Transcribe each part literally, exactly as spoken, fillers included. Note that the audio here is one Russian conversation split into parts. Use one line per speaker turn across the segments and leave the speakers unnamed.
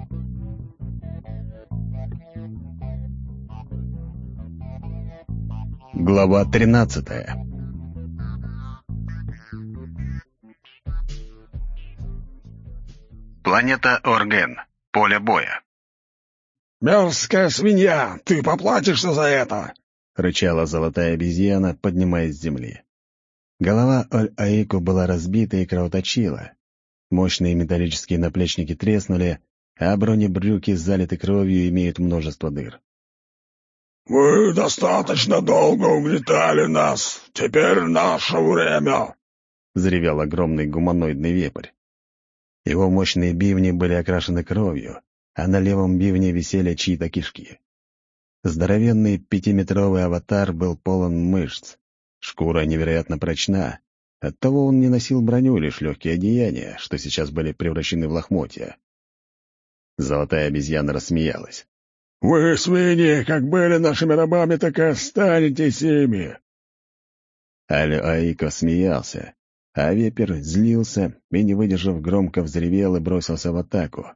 Глава тринадцатая. Планета Орген. Поле боя.
«Мерзкая свинья! Ты поплатишься за это!»
— рычала золотая обезьяна, поднимаясь с земли. Голова Оль-Аику была разбита и кровоточила. Мощные металлические наплечники треснули, а бронебрюки залиты кровью и имеют множество дыр.
«Вы достаточно долго угнетали нас. Теперь наше время!»
— заревел огромный гуманоидный вепрь. Его мощные бивни были окрашены кровью, а на левом бивне висели чьи-то кишки. Здоровенный пятиметровый аватар был полон мышц. Шкура невероятно прочна. Оттого он не носил броню, лишь легкие одеяния, что сейчас были превращены в лохмотья. Золотая обезьяна рассмеялась.
«Вы, свиньи, как были нашими рабами, так и останетесь ими!»
Аль-Аико смеялся, а вепрь злился и, не выдержав, громко взревел и бросился в атаку.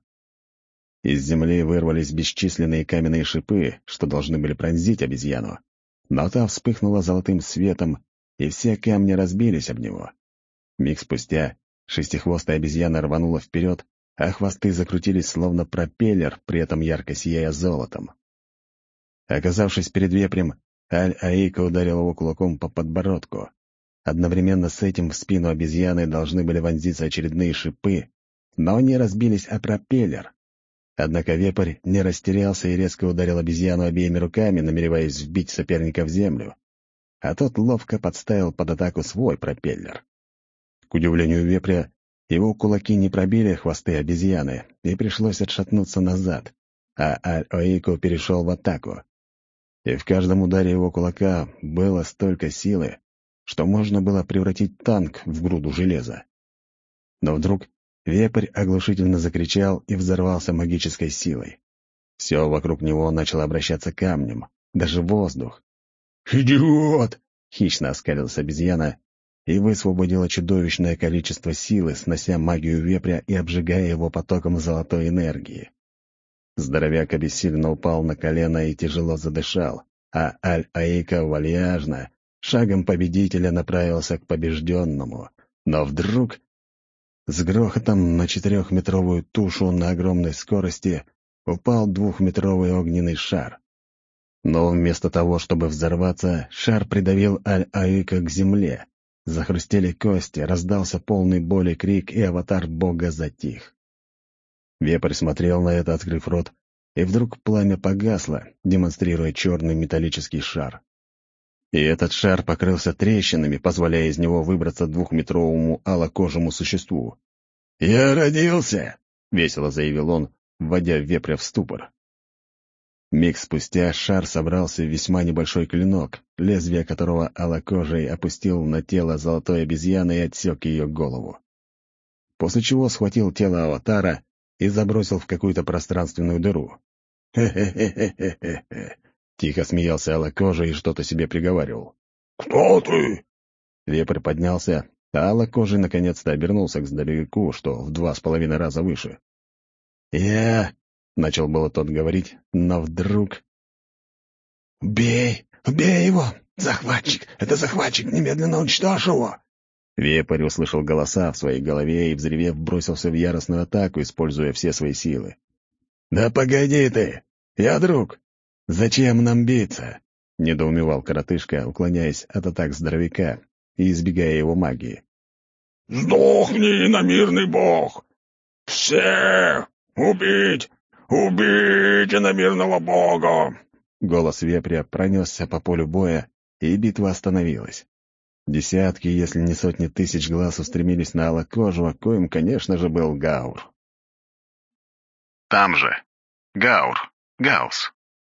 Из земли вырвались бесчисленные каменные шипы, что должны были пронзить обезьяну. Но та вспыхнула золотым светом, и все камни разбились об него. Миг спустя шестихвостая обезьяна рванула вперед, а хвосты закрутились словно пропеллер, при этом ярко сияя золотом. Оказавшись перед вепрем, Аль-Аико ударил его кулаком по подбородку. Одновременно с этим в спину обезьяны должны были вонзиться очередные шипы, но они разбились о пропеллер. Однако вепрь не растерялся и резко ударил обезьяну обеими руками, намереваясь вбить соперника в землю. А тот ловко подставил под атаку свой пропеллер. К удивлению вепря, его кулаки не пробили хвосты обезьяны, и пришлось отшатнуться назад, а Аль-Аико перешел в атаку. И в каждом ударе его кулака было столько силы, что можно было превратить танк в груду железа. Но вдруг вепрь оглушительно закричал и взорвался магической силой. Все вокруг него начало обращаться камнем, даже воздух.
«Идиот!»
— хищно оскалилась обезьяна и высвободила чудовищное количество силы, снося магию вепря и обжигая его потоком золотой энергии. Здоровяк обессиленно упал на колено и тяжело задышал, а Аль-Аико вальяжно, шагом победителя направился к побежденному. Но вдруг с грохотом на четырехметровую тушу на огромной скорости упал двухметровый огненный шар. Но вместо того, чтобы взорваться, шар придавил Аль-Аико к земле. Захрустели кости, раздался полный боли крик, и аватар бога затих. Вепрь смотрел на это, открыв рот, и вдруг пламя погасло, демонстрируя черный металлический шар. И этот шар покрылся трещинами, позволяя из него выбраться двухметровому алокожему существу. «Я родился!» — весело заявил он, вводя вепря в ступор. Миг спустя шар собрался в весьма небольшой клинок, лезвие которого алокожий опустил на тело золотой обезьяны и отсек ее голову. После чего схватил тело аватара и забросил в какую-то пространственную дыру. «Хе-хе-хе-хе-хе-хе!» — тихо смеялся алокожий и что-то себе приговаривал.
«Кто ты?»
Вепрь поднялся, а алокожий наконец-то обернулся к здоровяку, что в два с половиной раза выше. «Я...» — начал было тот говорить, но вдруг...
«Убей! Убей его! Захватчик! Это захватчик! Немедленно уничтожь его!»
Вепрь услышал голоса в своей голове и, взревев, бросился в яростную атаку, используя все свои силы. «Да погоди ты! Я друг! Зачем нам биться?» — недоумевал коротышка, уклоняясь от атак здоровяка и избегая его магии.
«Сдохни, иномирный бог! Все! Убить! Убить иномирного бога!»
Голос вепря пронесся по полю боя, и битва остановилась. Десятки, если не сотни тысяч глаз устремились на алокожего, коим, конечно же, был Гаур. Там же. Гаур. Гаус.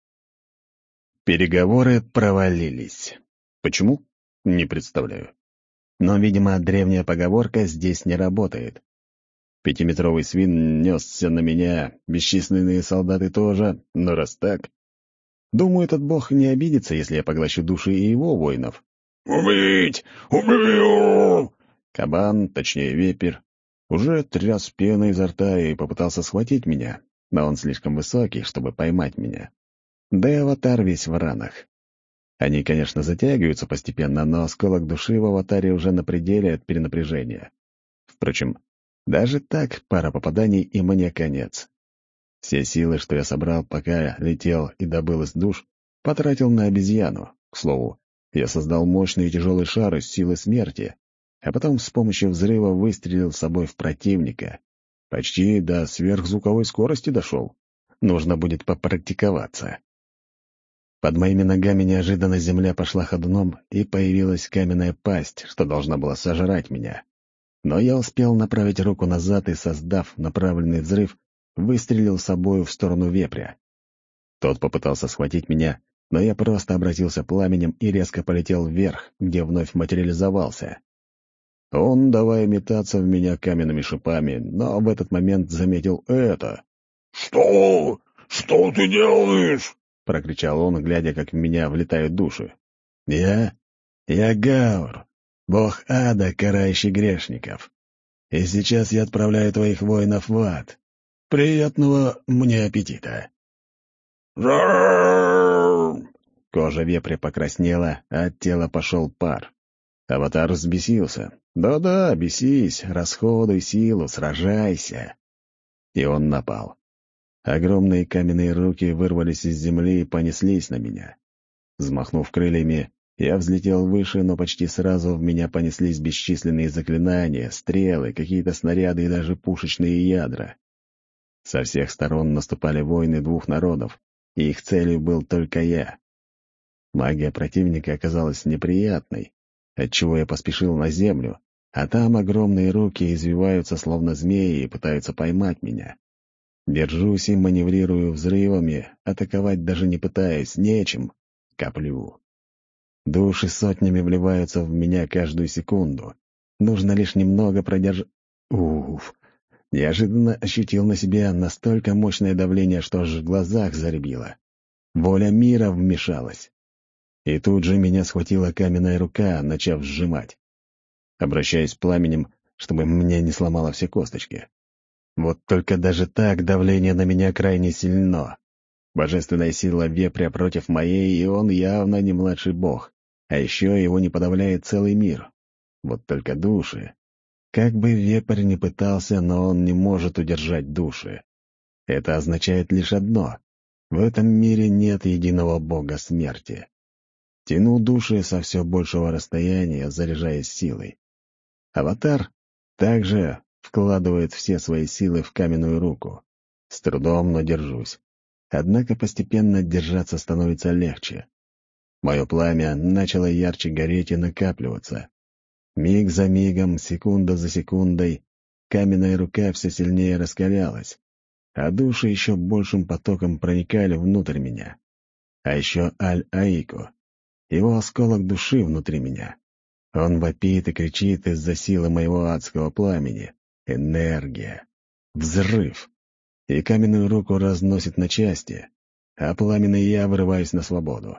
Переговоры провалились. Почему? Не представляю. Но, видимо, древняя поговорка здесь не работает. Пятиметровый свин несся на меня, бесчисленные солдаты тоже, но раз так... Думаю, этот бог не обидится, если я поглощу души и его воинов.
«Убить! Убью!»
Кабан, точнее вепрь, уже тряс пеной изо рта и попытался схватить меня, но он слишком высокий, чтобы поймать меня. Да и аватар весь в ранах. Они, конечно, затягиваются постепенно, но осколок души в аватаре уже на пределе от перенапряжения. Впрочем, даже так пара попаданий, и мне конец. Все силы, что я собрал, пока летел и добыл из душ, потратил на обезьяну. К слову, я создал мощный и тяжелый шар из силы смерти, а потом с помощью взрыва выстрелил с собой в противника. Почти до сверхзвуковой скорости дошел. Нужно будет попрактиковаться. Под моими ногами неожиданно земля пошла ходуном, и появилась каменная пасть, что должна была сожрать меня. Но я успел направить руку назад и, создав направленный взрыв, выстрелил собою в сторону вепря. Тот попытался схватить меня, но я просто обратился пламенем и резко полетел вверх, где вновь материализовался. Он, давая метаться в меня каменными шипами, но в этот момент заметил это.
«Что? Что ты делаешь?»
— прокричал он, глядя, как в меня влетают души. «Я? Я Гаур, бог ада, карающий грешников. И сейчас я отправляю твоих воинов в ад. Приятного мне аппетита!»
«Раррррр!»
Кожа вепря покраснела, а от тела пошел пар. Аватар взбесился. «Да-да, бесись, расходуй силу, сражайся!» И он напал. Огромные каменные руки вырвались из земли и понеслись на меня. Взмахнув крыльями, я взлетел выше, но почти сразу в меня понеслись бесчисленные заклинания, стрелы, какие-то снаряды и даже пушечные ядра. Со всех сторон наступали войны двух народов, и их целью был только я. Магия противника оказалась неприятной, отчего я поспешил на землю, а там огромные руки извиваются, словно змеи, и пытаются поймать меня. Держусь и маневрирую взрывами, атаковать даже не пытаюсь, нечем. Коплю. Души сотнями вливаются в меня каждую секунду. Нужно лишь немного продержать... Уф! Неожиданно ощутил на себе настолько мощное давление, что аж в глазах заребило. Воля мира вмешалась. И тут же меня схватила каменная рука, начав сжимать. Обращаюсь пламенем, чтобы мне не сломало все косточки. Вот только даже так давление на меня крайне сильно. Божественная сила вепря против моей, и он явно не младший бог. А еще его не подавляет целый мир. Вот только души. Как бы вепрь ни пытался, но он не может удержать души. Это означает лишь одно. В этом мире нет единого бога смерти. Тяну души со все большего расстояния, заряжаясь силой. Аватар также вкладывает все свои силы в каменную руку. С трудом, но держусь. Однако постепенно держаться становится легче. Мое пламя начало ярче гореть и накапливаться. Миг за мигом, секунда за секундой, каменная рука все сильнее раскалялась, а души еще большим потоком проникали внутрь меня. А еще Аль-Аику, его осколок души внутри меня. Он вопит и кричит из-за силы моего адского пламени. Энергия. Взрыв. И каменную руку разносит на части, а пламенный я вырываюсь на свободу.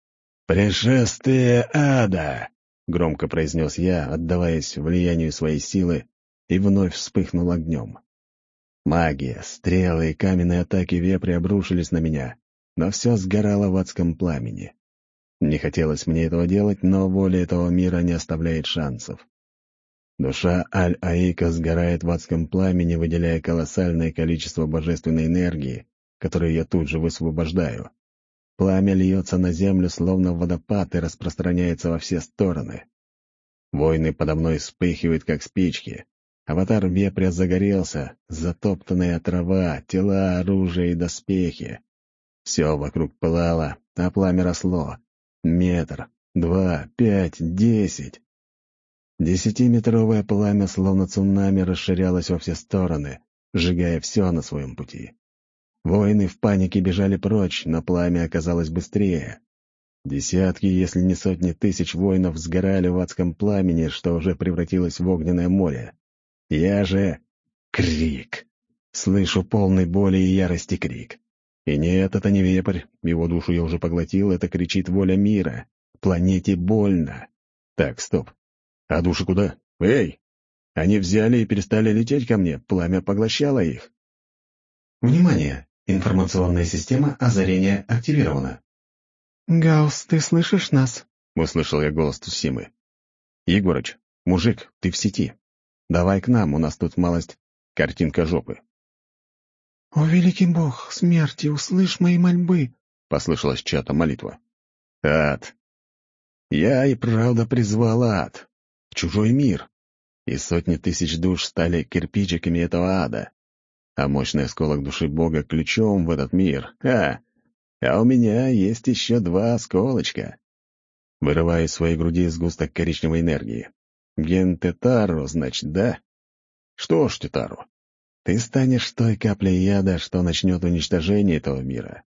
«Пришествие ада!» — громко произнес я, отдаваясь влиянию своей силы, и вновь вспыхнул огнем. Магия, стрелы и каменные атаки вепря обрушились на меня, но все сгорало в адском пламени. Не хотелось мне этого делать, но воля этого мира не оставляет шансов. Душа Аль-Аика сгорает в адском пламени, выделяя колоссальное количество божественной энергии, которую я тут же высвобождаю. Пламя льется на землю, словно водопад, и распространяется во все стороны. Воины подо мной вспыхивают, как спички. Аватар вепря загорелся, затоптанная трава, тела, оружие и доспехи. Все вокруг пылало, а пламя росло. Метр, два, пять, десять. Десятиметровое пламя, словно цунами, расширялось во все стороны, сжигая все на своем пути. Воины в панике бежали прочь, но пламя оказалось быстрее. Десятки, если не сотни тысяч воинов сгорали в адском пламени, что уже превратилось в огненное море. Я же... Крик. Слышу полный боли и ярости крик. И нет, это не вепрь, его душу я уже поглотил, это кричит воля мира. Планете больно. Так, стоп. А души куда? Эй! Они взяли и перестали лететь ко мне, пламя поглощало их. Внимание! Информационная система озарения активирована.
«Гаус, ты слышишь нас?»
— услышал я голос Тусимы. «Егорыч, мужик, ты в сети. Давай к нам, у нас тут малость картинка жопы».
«О, великий бог смерти, услышь мои мольбы!»
— послышалась чья-то молитва. «Ад! Я и правда призвал ад. В чужой мир. И сотни тысяч душ стали кирпичиками этого ада. А мощный осколок души Бога ключом в этот мир. А, а у меня есть еще два осколочка». Вырываю из своей груди сгусток коричневой энергии. Ген Тетару, значит, да? Что ж, Тетару, ты станешь той каплей яда, что начнет уничтожение этого мира.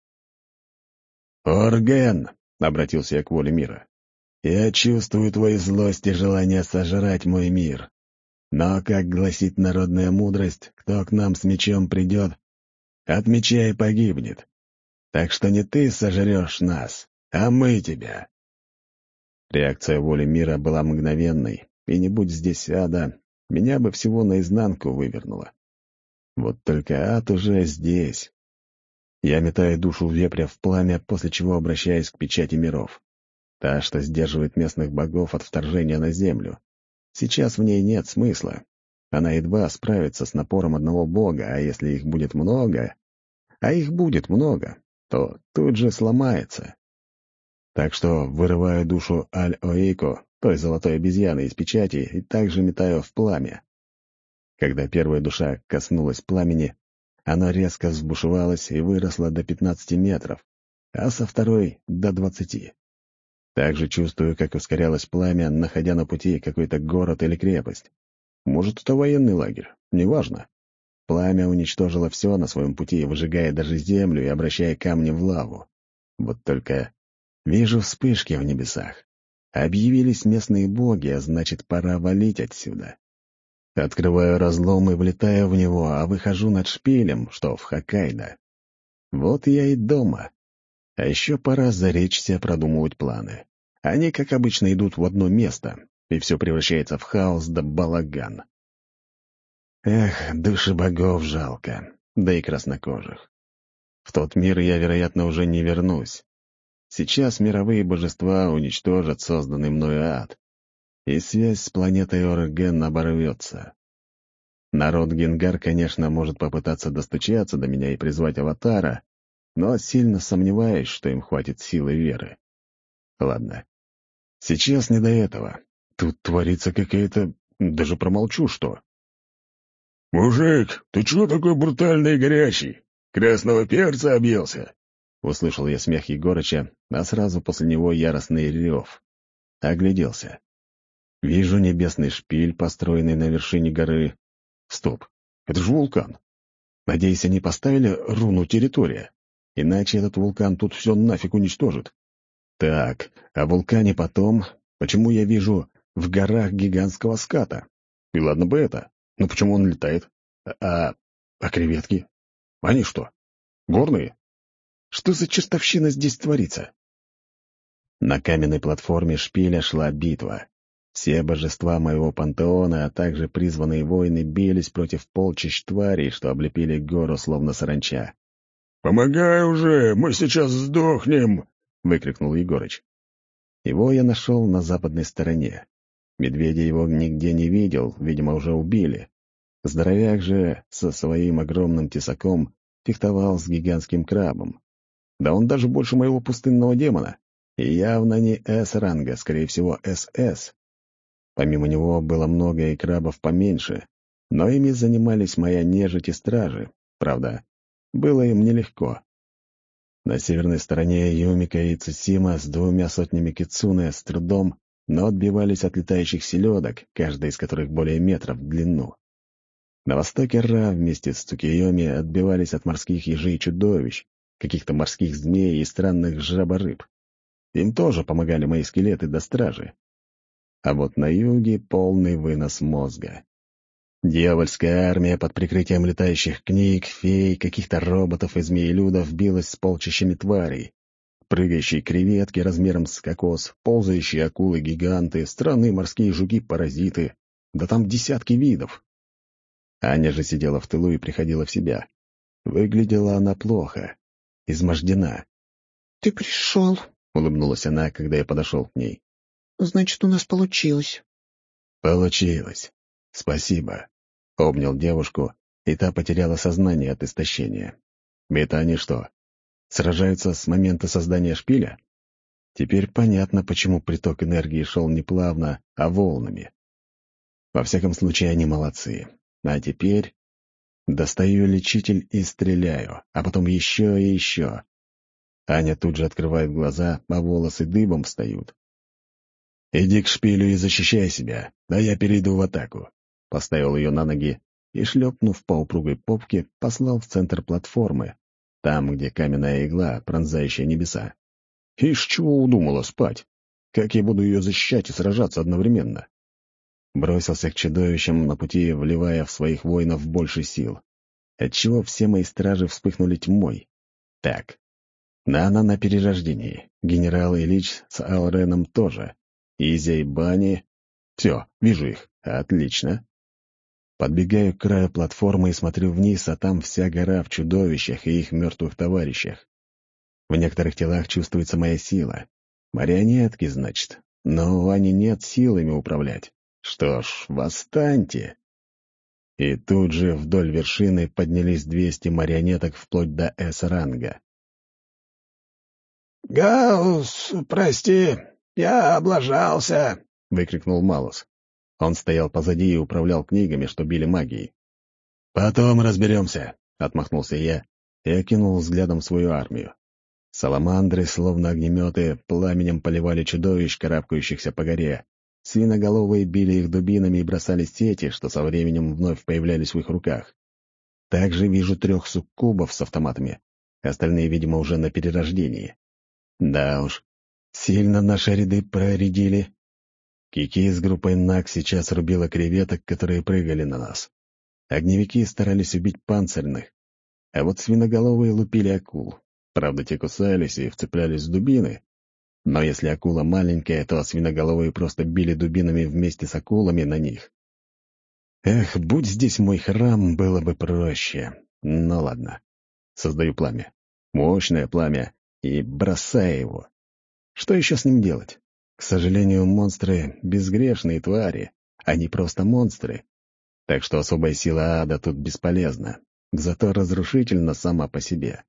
«Орген!» — обратился я к воле мира. «Я чувствую твою злость и желание сожрать мой мир. Но, как гласит народная мудрость, кто к нам с мечом придет, от меча и погибнет. Так что не ты сожрешь нас, а мы тебя». Реакция воли мира была мгновенной, и не будь здесь ада, меня бы всего наизнанку вывернуло. Вот только ад уже здесь. Я метаю душу вепря в пламя, после чего обращаюсь к печати миров. Та, что сдерживает местных богов от вторжения на землю. Сейчас в ней нет смысла. Она едва справится с напором одного бога, а если их будет много, а их будет много, то тут же сломается. Так что вырываю душу Аль-Оэйко, той золотой обезьяны из печати, и также метаю в пламя. Когда первая душа коснулась пламени, она резко взбушевалась и выросла до пятнадцати метров, а со второй — до двадцати. Также чувствую, как ускорялось пламя, находя на пути какой-то город или крепость. Может, это военный лагерь, неважно. Пламя уничтожило все на своем пути, выжигая даже землю и обращая камни в лаву. Вот только вижу вспышки в небесах. Объявились местные боги, а значит, пора валить отсюда. Открываю разлом и влетаю в него, а выхожу над шпилем, что в Хоккайдо. Вот я и дома. А еще пора заречься продумывать планы. Они, как обычно, идут в одно место, и все превращается в хаос да балаган. Эх, души богов жалко, да и краснокожих. В тот мир я, вероятно, уже не вернусь. Сейчас мировые божества уничтожат созданный мною ад, и связь с планетой Орген оборвется. Народ Генгар, конечно, может попытаться достучаться до меня и призвать аватара, но сильно сомневаюсь, что им хватит силы веры. Ладно, сейчас не до этого. Тут творится какая-то... Даже промолчу, что.
«Мужик, ты чего такой брутальный и горячий? Красного перца объелся?»
Услышал я смех Егорыча, а сразу после него яростный рев. Огляделся. Вижу небесный шпиль, построенный на вершине горы. Стоп, это же вулкан. Надеюсь, они поставили руну «Территория». Иначе этот вулкан тут все нафиг уничтожит. Так, о вулкане потом. Почему я вижу в горах гигантского ската? И ладно бы это. Но почему он летает? А, а креветки? Они что, горные? Что за чертовщина здесь творится? На каменной платформе шпиля шла битва. Все божества моего пантеона, а также призванные воины бились против полчищ тварей, что облепили гору словно саранча.
«Помогай уже, мы сейчас сдохнем!» — выкрикнул Егорыч.
Его я нашел на западной стороне. Медведя его нигде не видел, видимо, уже убили. Здоровяк же со своим огромным тесаком фехтовал с гигантским крабом. Да он даже больше моего пустынного демона. И явно не С-ранга, скорее всего, СС. Помимо него было много и крабов поменьше, но ими занимались моя нежить и стражи. Правда, было им нелегко. На северной стороне Юмика и Цусима с двумя сотнями кицуне с трудом, но отбивались от летающих селедок, каждая из которых более метра в длину. На востоке Ра вместе с Цукиёми отбивались от морских ежей и чудовищ, каких-то морских змей и странных жаборыб. Им тоже помогали мои скелеты до стражи. А вот на юге полный вынос мозга. Дьявольская армия под прикрытием летающих книг, фей, каких-то роботов и змеелюдов билась с полчищами тварей. Прыгающие креветки размером с кокос, ползающие акулы-гиганты, странные морские жуки-паразиты. Да там десятки видов. Аня же сидела в тылу и приходила в себя. Выглядела она плохо, измождена.
«Ты пришел»,
— улыбнулась она, когда я подошел к ней.
«Значит, у нас получилось».
«Получилось. Спасибо», — обнял девушку, и та потеряла сознание от истощения. «Это они что, сражаются с момента создания шпиля?» Теперь понятно, почему приток энергии шел не плавно, а волнами. Во всяком случае, они молодцы. А теперь достаю лечитель и стреляю, а потом еще и еще. Аня тут же открывает глаза, а волосы дыбом встают. «Иди к шпилю и защищай себя, а я перейду в атаку». Поставил ее на ноги и, шлепнув по упругой попке, послал в центр платформы, там, где каменная игла, пронзающая небеса. Ишь, чего удумала спать? Как я буду ее защищать и сражаться одновременно? Бросился к чудовищам на пути, вливая в своих воинов больше сил, отчего все мои стражи вспыхнули тьмой. Так, Нана на перерождении, генерал Ильич с Алреном тоже, Изя и Бани. Все, вижу их. Отлично. Подбегаю к краю платформы и смотрю вниз, а там вся гора в чудовищах и их мертвых товарищах. В некоторых телах чувствуется моя сила. Марионетки, значит. Но у Вани нет сил ими управлять. Что ж, восстаньте. И тут же вдоль вершины поднялись двести марионеток вплоть до С-ранга.
«Гаус, прости, я облажался!» — выкрикнул Малус.
Он стоял позади и управлял книгами, что били магией. «Потом разберемся», — отмахнулся я и окинул взглядом свою армию. Саламандры, словно огнеметы, пламенем поливали чудовищ, карабкающихся по горе. Свиноголовые били их дубинами и бросали сети, что со временем вновь появлялись в их руках. Также вижу трех суккубов с автоматами. Остальные, видимо, уже на перерождении. Да уж, сильно наши ряды проредили. Кики с группой Наг сейчас рубила креветок, которые прыгали на нас. Огневики старались убить панцирных, а вот свиноголовые лупили акул. Правда, те кусались и вцеплялись в дубины. Но если акула маленькая, то свиноголовые просто били дубинами вместе с акулами на них. Эх, будь здесь мой храм, было бы проще. Ну ладно. Создаю пламя. Мощное пламя. И бросаю его. Что еще с ним делать? К сожалению, монстры — безгрешные твари. Они просто монстры. Так что особая сила ада тут бесполезна. Зато разрушительна сама по себе.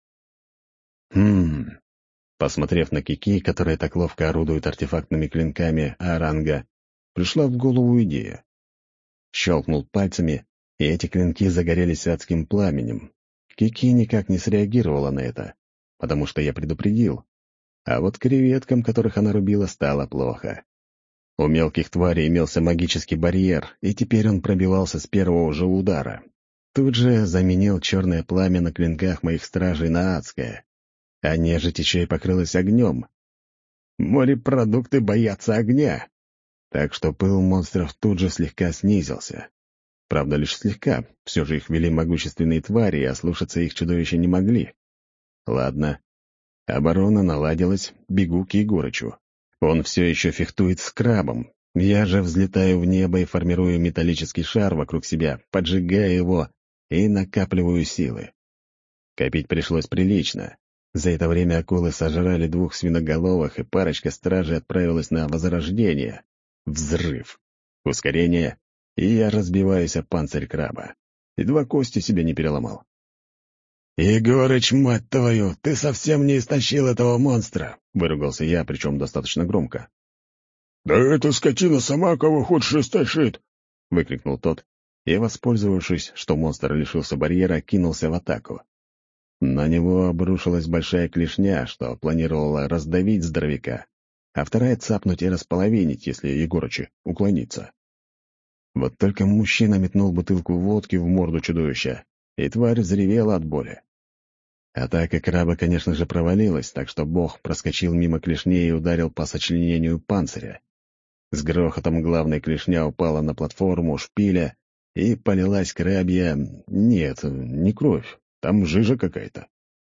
Хм... Посмотрев на Кики, которые так ловко орудуют артефактными клинками А-ранга, пришла в голову идея. Щелкнул пальцами, и эти клинки загорелись адским пламенем. Кики никак не среагировала на это, потому что я предупредил. А вот креветкам, которых она рубила, стало плохо. У мелких тварей имелся магический барьер, и теперь он пробивался с первого же удара. Тут же заменил черное пламя на клинках моих стражей на адское. А нежить еще и покрылась огнем. Морепродукты боятся огня. Так что пыл монстров тут же слегка снизился. Правда, лишь слегка, все же их вели могущественные твари, а слушаться их чудовища не могли. Ладно. Оборона наладилась, бегу к Егорычу. Он все еще фехтует с крабом. Я же взлетаю в небо и формирую металлический шар вокруг себя, поджигая его и накапливаю силы. Копить пришлось прилично. За это время акулы сожрали двух свиноголовых, и парочка стражей отправилась на возрождение. Взрыв. Ускорение, и я разбиваюсь о панцирь краба. Едва кости себе не переломал. «Егорыч, мать твою, ты совсем не истощил этого монстра!» — выругался я, причем достаточно громко.
«Да эта скотина сама кого хочешь истощит!»
— выкрикнул тот, и, воспользовавшись, что монстр лишился барьера, кинулся в атаку. На него обрушилась большая клешня, что планировала раздавить здоровяка, а вторая цапнуть и располовинить, если Егорыча уклонится. Вот только мужчина метнул бутылку водки в морду чудовища, и тварь взревела от боли. Атака краба, конечно же, провалилась, так что бог проскочил мимо клешни и ударил по сочленению панциря. С грохотом главная клешня упала на платформу шпиля, и полилась крабья... Нет, не кровь. Там жижа какая-то.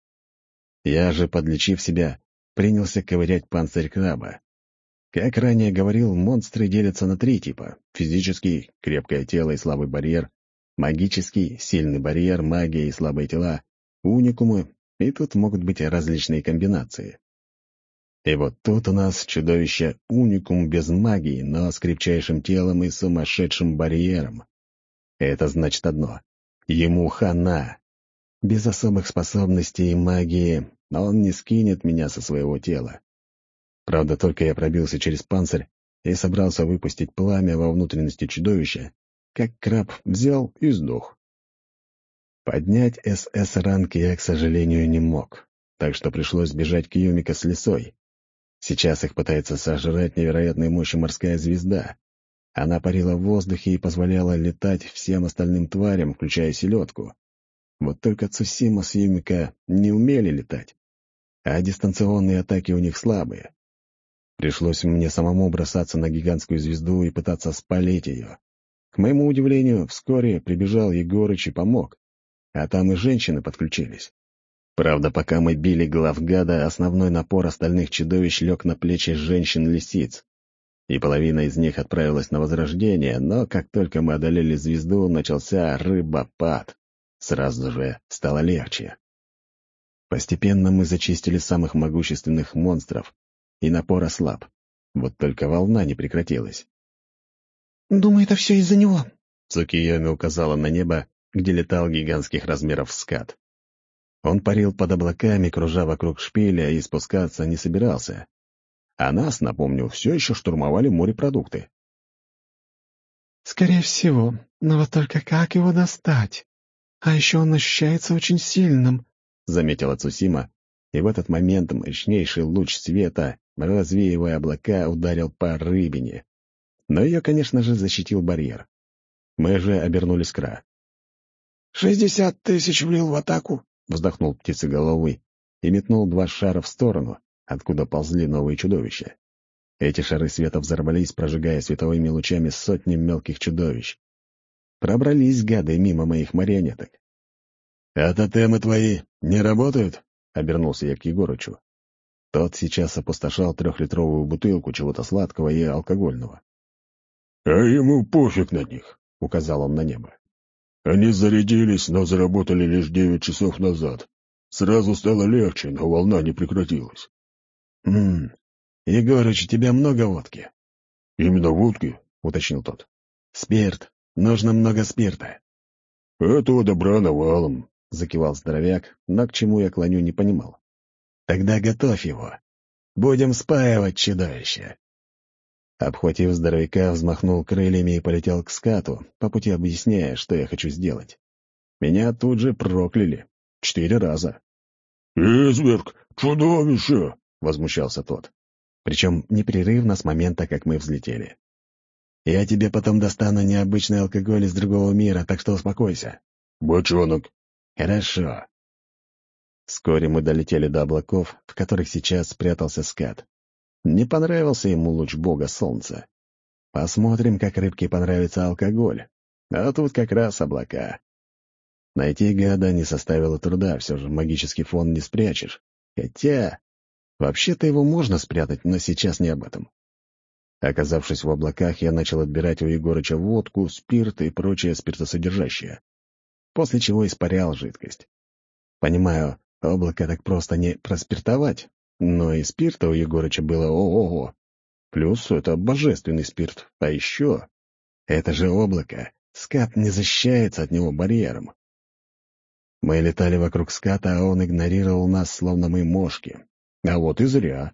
Я же, подлечив себя, принялся ковырять панцирь краба. Как ранее говорил, монстры делятся на три типа — физический, крепкое тело и слабый барьер, Магический, сильный барьер, магия и слабые тела, уникумы, и тут могут быть различные комбинации. И вот тут у нас чудовище уникум без магии, но с крепчайшим телом и сумасшедшим барьером. Это значит одно — ему хана. Без особых способностей и магии он не скинет меня со своего тела. Правда, только я пробился через панцирь и собрался выпустить пламя во внутренности чудовища, как краб взял и сдох. Поднять СС-ранг я, к сожалению, не мог, так что пришлось бежать к Юмико с лисой. Сейчас их пытается сожрать невероятной мощи морская звезда. Она парила в воздухе и позволяла летать всем остальным тварям, включая селедку. Вот только Цусима с Юмико не умели летать, а дистанционные атаки у них слабые. Пришлось мне самому бросаться на гигантскую звезду и пытаться спалить ее. К моему удивлению, вскоре прибежал Егорыч и помог, а там и женщины подключились. Правда, пока мы били главгада, основной напор остальных чудовищ лег на плечи женщин-лисиц, и половина из них отправилась на возрождение, но как только мы одолели звезду, начался рыбопад. Сразу же стало легче. Постепенно мы зачистили самых могущественных монстров, и напор ослаб. Вот только волна не прекратилась.
«Думаю, это все из-за него»,
— Цукиёми указала на небо, где летал гигантских размеров скат. Он парил под облаками, кружа вокруг шпиля, и спускаться не собирался. А нас, напомню, все еще штурмовали морепродукты.
«Скорее всего, но вот только как его достать? А еще он ощущается очень сильным»,
— заметила Цусима, и в этот момент мощнейший луч света, развеивая облака, ударил по рыбине. Но ее, конечно же, защитил барьер. Мы же обернулись к Ра.
«Шестьдесят тысяч влил в атаку»,
— вздохнул птицеголовый и метнул два шара в сторону, откуда ползли новые чудовища. Эти шары света взорвались, прожигая световыми лучами сотни мелких чудовищ. Пробрались гады мимо моих марионеток. «А тотемы твои не работают?» — обернулся я к Егорычу. Тот сейчас опустошал трехлитровую бутылку чего-то сладкого и алкогольного.
«А ему пофиг на них», — указал он на небо. «Они зарядились, но заработали лишь девять часов назад. Сразу стало легче, но волна не прекратилась».
«Хм, Егорыч, у тебя много водки?»
«Именно водки?»
— уточнил тот. «Спирт. Нужно много спирта».
«Этого добра навалом»,
— закивал здоровяк, но к чему я клоню не понимал. «Тогда готовь его. Будем спаивать чудовище». Обхватив здоровяка, взмахнул крыльями и полетел к скату, по пути объясняя, что я хочу сделать. Меня тут же прокляли. Четыре раза.
«Изверг! Чудовище!» —
возмущался тот. Причем непрерывно с момента, как мы взлетели. «Я тебе потом достану необычный алкоголь из другого мира, так что успокойся».
«Бочонок».
«Хорошо». Вскоре мы долетели до облаков, в которых сейчас спрятался скат. Не понравился ему луч бога солнца. Посмотрим, как рыбке понравится алкоголь. А тут как раз облака. Найти гада не составило труда, все же магический фон не спрячешь. Хотя, вообще-то его можно спрятать, но сейчас не об этом. Оказавшись в облаках, я начал отбирать у Егорыча водку, спирт и прочее спиртосодержащее. После чего испарял жидкость. Понимаю, облако так просто не проспиртовать, но и спирта у Егорыча было ого-го. Плюс это божественный спирт. А еще, это же облако. Скат не защищается от него барьером. Мы летали вокруг ската, а он игнорировал нас, словно мы мошки. А вот и зря.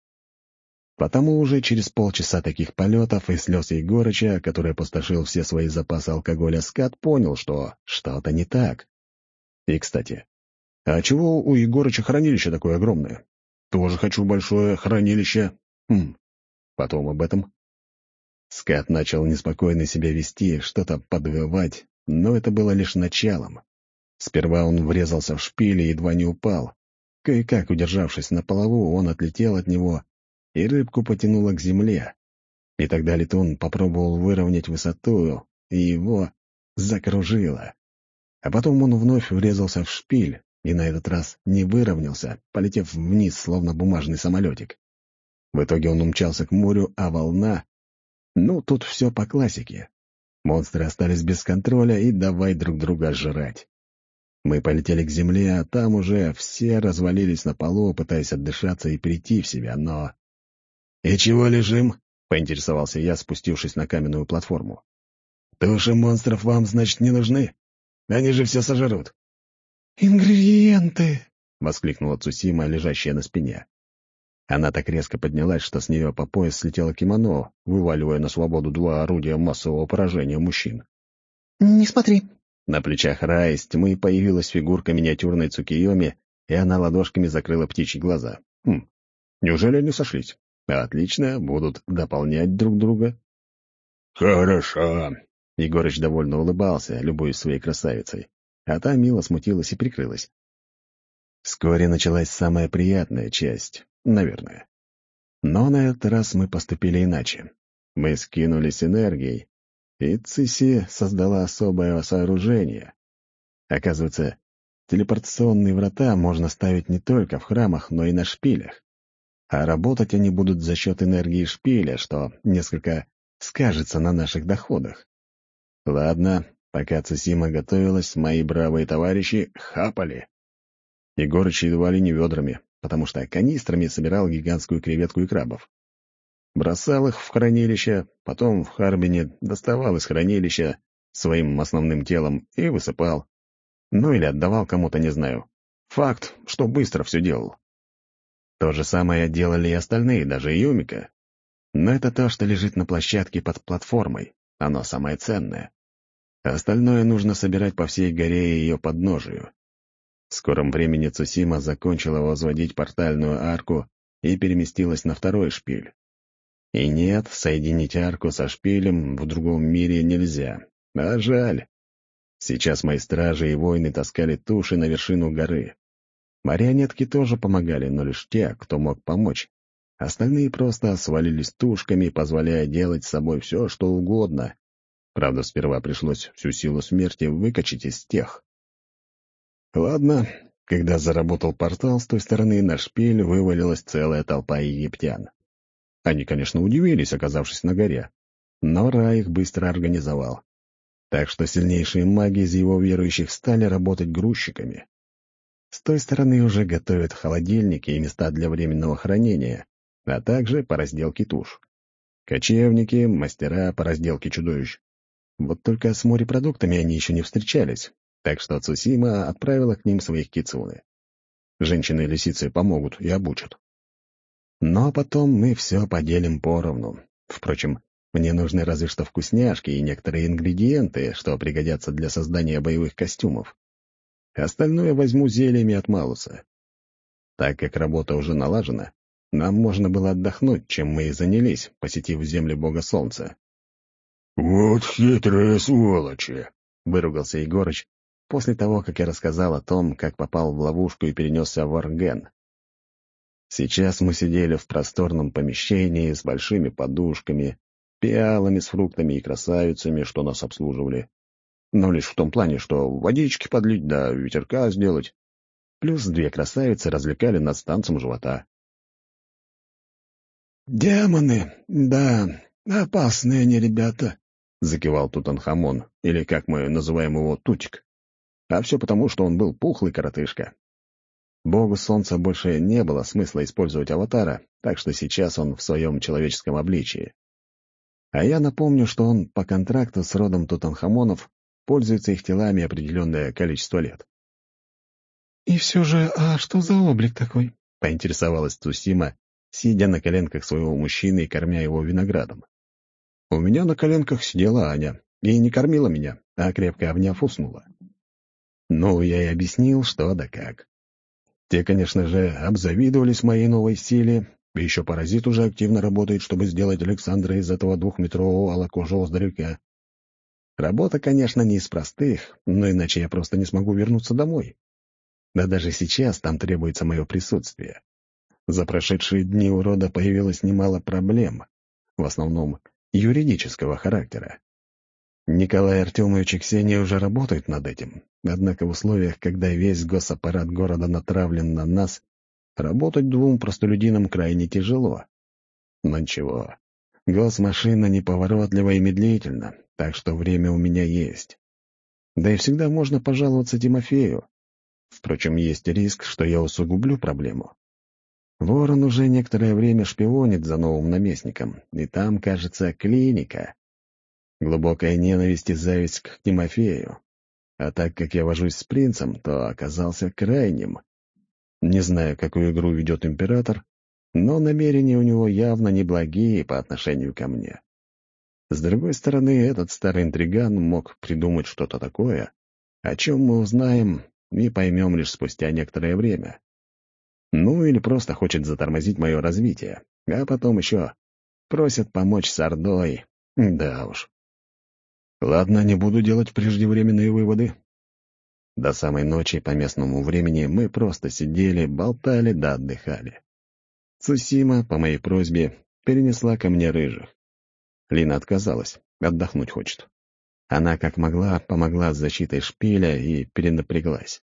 Потому уже через полчаса таких полетов и слез Егорыча, который опустошил все свои запасы алкоголя, скат понял, что что-то не так. И, кстати, а чего у Егорыча хранилище такое огромное? Тоже хочу большое хранилище. Хм, потом об этом. Скат начал неспокойно себя вести, что-то подвывать, но это было лишь началом. Сперва он врезался в шпиль и едва не упал. Кое-как удержавшись на плаву, он отлетел от него, и рыбку потянуло к земле. И тогда летун попробовал выровнять высоту, и его закружило. А потом он вновь врезался в шпиль, и на этот раз не выровнялся, полетев вниз, словно бумажный самолетик. В итоге он умчался к морю, а волна... Ну, тут все по классике. Монстры остались без контроля и давай друг друга жрать. Мы полетели к земле, а там уже все развалились на полу, пытаясь отдышаться и прийти в себя, но... «И чего лежим?» — поинтересовался я, спустившись на каменную платформу. «Туши монстров вам, значит, не нужны? Они же все сожрут».
«Ингредиенты!»
— воскликнула Цусима, лежащая на спине. Она так резко поднялась, что с нее по пояс слетело кимоно, вываливая на свободу два орудия массового поражения мужчин.
«Не смотри!»
На плечах Ра из тьмы появилась фигурка миниатюрной Цукиоми, и она ладошками закрыла птичьи глаза. Хм, неужели они сошлись? Отлично, будут дополнять друг друга.
«Хорошо!»
— Егорыч довольно улыбался, любуясь своей красавицей, а та мило смутилась и прикрылась. Вскоре началась самая приятная часть, наверное. Но на этот раз мы поступили иначе. Мы скинулись энергией, и Циси создала особое сооружение. Оказывается, телепортационные врата можно ставить не только в храмах, но и на шпилях. А работать они будут за счет энергии шпиля, что несколько скажется на наших доходах. Ладно, пока Цусима готовилась, мои бравые товарищи хапали. Егорыч едва ли не ведрами, потому что канистрами собирал гигантскую креветку и крабов. Бросал их в хранилище, потом в Харбине доставал из хранилища своим основным телом и высыпал. Ну или отдавал кому-то, не знаю. Факт, что быстро все делал. То же самое делали и остальные, даже Юмика. Но это то, что лежит на площадке под платформой. Оно самое ценное. Остальное нужно собирать по всей горе и ее подножию. В скором времени Цусима закончила возводить портальную арку и переместилась на второй шпиль. И нет, соединить арку со шпилем в другом мире нельзя. А жаль. Сейчас мои стражи и воины таскали туши на вершину горы. Марионетки тоже помогали, но лишь те, кто мог помочь. Остальные просто свалились тушками, позволяя делать с собой все, что угодно. Правда, сперва пришлось всю силу смерти выкачать из тех. Ладно, когда заработал портал, с той стороны на шпиль вывалилась целая толпа египтян. Они, конечно, удивились, оказавшись на горе, но Ра их быстро организовал. Так что сильнейшие маги из его верующих стали работать грузчиками. С той стороны уже готовят холодильники и места для временного хранения, а также по разделке туш. Кочевники, мастера по разделке чудовищ. Вот только с морепродуктами они еще не встречались, так что Цусима отправила к ним своих кицуны. Женщины-лисицы помогут и обучат. Но потом мы все поделим поровну. Впрочем, мне нужны разве что вкусняшки и некоторые ингредиенты, что пригодятся для создания боевых костюмов. Остальное возьму зельями от Малуса. Так как работа уже налажена, нам можно было отдохнуть, чем мы и занялись, посетив земли бога солнца.
«Вот хитрые сволочи!»
— выругался Егорыч после того, как я рассказал о том, как попал в ловушку и перенесся в Орген. Сейчас мы сидели в просторном помещении с большими подушками, пиалами с фруктами и красавицами, что нас обслуживали. Но лишь в том плане, что водички подлить да ветерка сделать. Плюс две красавицы развлекали нас танцем живота.
«Демоны, да, опасные они ребята»,
— закивал Тутанхамон, или, как мы называем его, Тутик. А все потому, что он был пухлый коротышка. Богу солнца больше не было смысла использовать аватара, так что сейчас он в своем человеческом обличии. А я напомню, что он по контракту с родом Тутанхамонов пользуется их телами определенное количество лет.
«И все же, а что за облик такой?»
— поинтересовалась Цусима, сидя на коленках своего мужчины и кормя его виноградом. У меня на коленках сидела Аня и не кормила меня, а крепко обняв уснула. Ну, я и объяснил, что да как. Те, конечно же, обзавидовались моей новой силе, и еще паразит уже активно работает, чтобы сделать Александра из этого двухметрового алокожего здоровяка. Работа, конечно, не из простых, но иначе я просто не смогу вернуться домой. Да даже сейчас там требуется мое присутствие. За прошедшие дни у рода появилось немало проблем, в основном юридического характера. Николай Артемович и Ксения уже работают над этим, однако в условиях, когда весь госаппарат города натравлен на нас, работать двум простолюдинам крайне тяжело. Но ничего, госмашина неповоротлива и медлительна, так что время у меня есть. Да и всегда можно пожаловаться Тимофею. Впрочем, есть риск, что я усугублю проблему. Ворон уже некоторое время шпионит за новым наместником, и там, кажется, клиника. Глубокая ненависть и зависть к Тимофею. А так как я вожусь с принцем, то оказался крайним. Не знаю, какую игру ведет император, но намерения у него явно неблагие по отношению ко мне. С другой стороны, этот старый интриган мог придумать что-то такое, о чем мы узнаем и поймем лишь спустя некоторое время. Ну или просто хочет затормозить мое развитие, а потом еще просит помочь с Ордой. Да уж. Ладно, не буду делать преждевременные выводы. До самой ночи по местному времени мы просто сидели, болтали да отдыхали. Цусима, по моей просьбе, перенесла ко мне рыжих. Лина отказалась, отдохнуть хочет. Она, как могла, помогла с защитой шпиля и перенапряглась.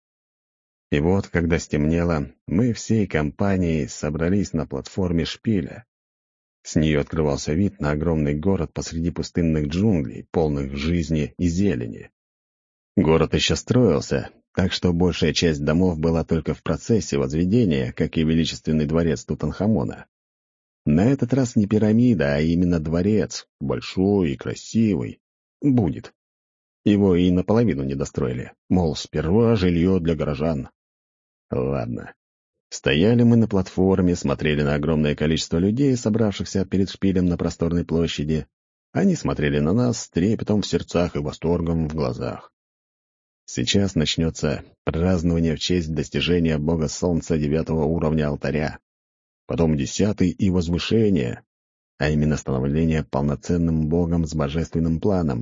И вот, когда стемнело, мы всей компанией собрались на платформе шпиля. С нее открывался вид на огромный город посреди пустынных джунглей, полных жизни и зелени. Город еще строился, так что большая часть домов была только в процессе возведения, как и величественный дворец Тутанхамона. На этот раз не пирамида, а именно дворец, большой и красивый, будет. Его и наполовину не достроили, мол, сперва жилье для горожан. Ладно. Стояли мы на платформе, смотрели на огромное количество людей, собравшихся перед шпилем на просторной площади. Они смотрели на нас с трепетом в сердцах и восторгом в глазах. Сейчас начнется празднование в честь достижения бога солнца девятого уровня алтаря, потом десятый и возвышение, а именно становление полноценным богом с божественным планом.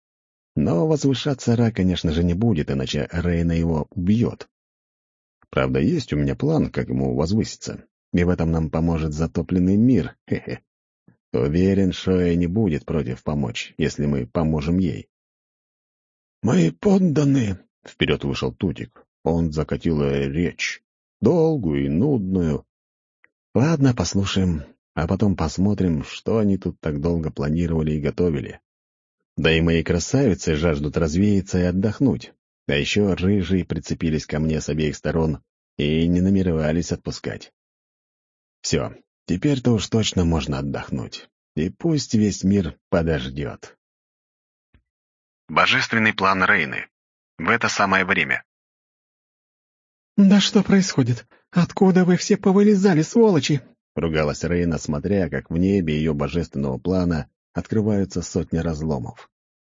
Но возвышаться Ра, конечно же, не будет, иначе Рейна его убьет. Правда, есть у меня план, как ему возвыситься, и в этом нам поможет затопленный мир, хе-хе. Уверен, Шоя не будет против помочь, если мы поможем ей. «Мои подданные!» — вперед вышел Тутик. Он закатил речь, долгую и нудную. «Ладно, послушаем, а потом посмотрим, что они тут так долго планировали и готовили. Да и мои красавицы жаждут развеяться и отдохнуть. А еще рыжие прицепились ко мне с обеих сторон и не намеревались отпускать. Все, теперь-то уж точно можно отдохнуть. И пусть весь мир подождет». Божественный план Рейны. В это самое время.
«Да что происходит? Откуда вы все повылезали, сволочи?»
— ругалась Рейна, смотря, как в небе ее божественного плана открываются сотни разломов.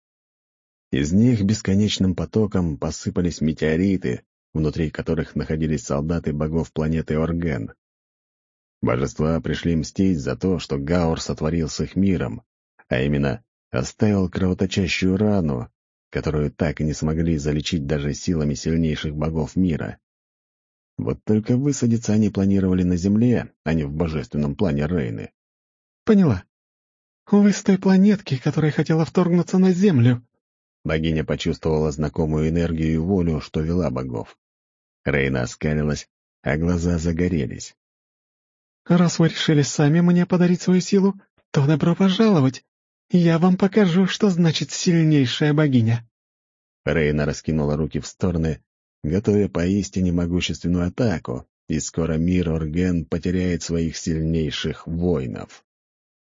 Из них бесконечным потоком посыпались метеориты, внутри которых находились солдаты богов планеты Орген. Божества пришли мстить за то, что Гаур сотворил с их миром, а именно оставил кровоточащую рану, которую так и не смогли залечить даже силами сильнейших богов мира. Вот только высадиться они планировали на Земле, а не в божественном плане Рейны.
«Поняла. Вы с той планетки, которая хотела вторгнуться на Землю».
Богиня почувствовала знакомую энергию и волю, что вела богов. Рейна оскалилась, а глаза загорелись.
«Раз вы решили сами мне подарить свою силу, то добро пожаловать. Я вам покажу, что значит сильнейшая богиня».
Рейна раскинула руки в стороны, готовя поистине могущественную атаку, и скоро мир Орген потеряет своих сильнейших воинов.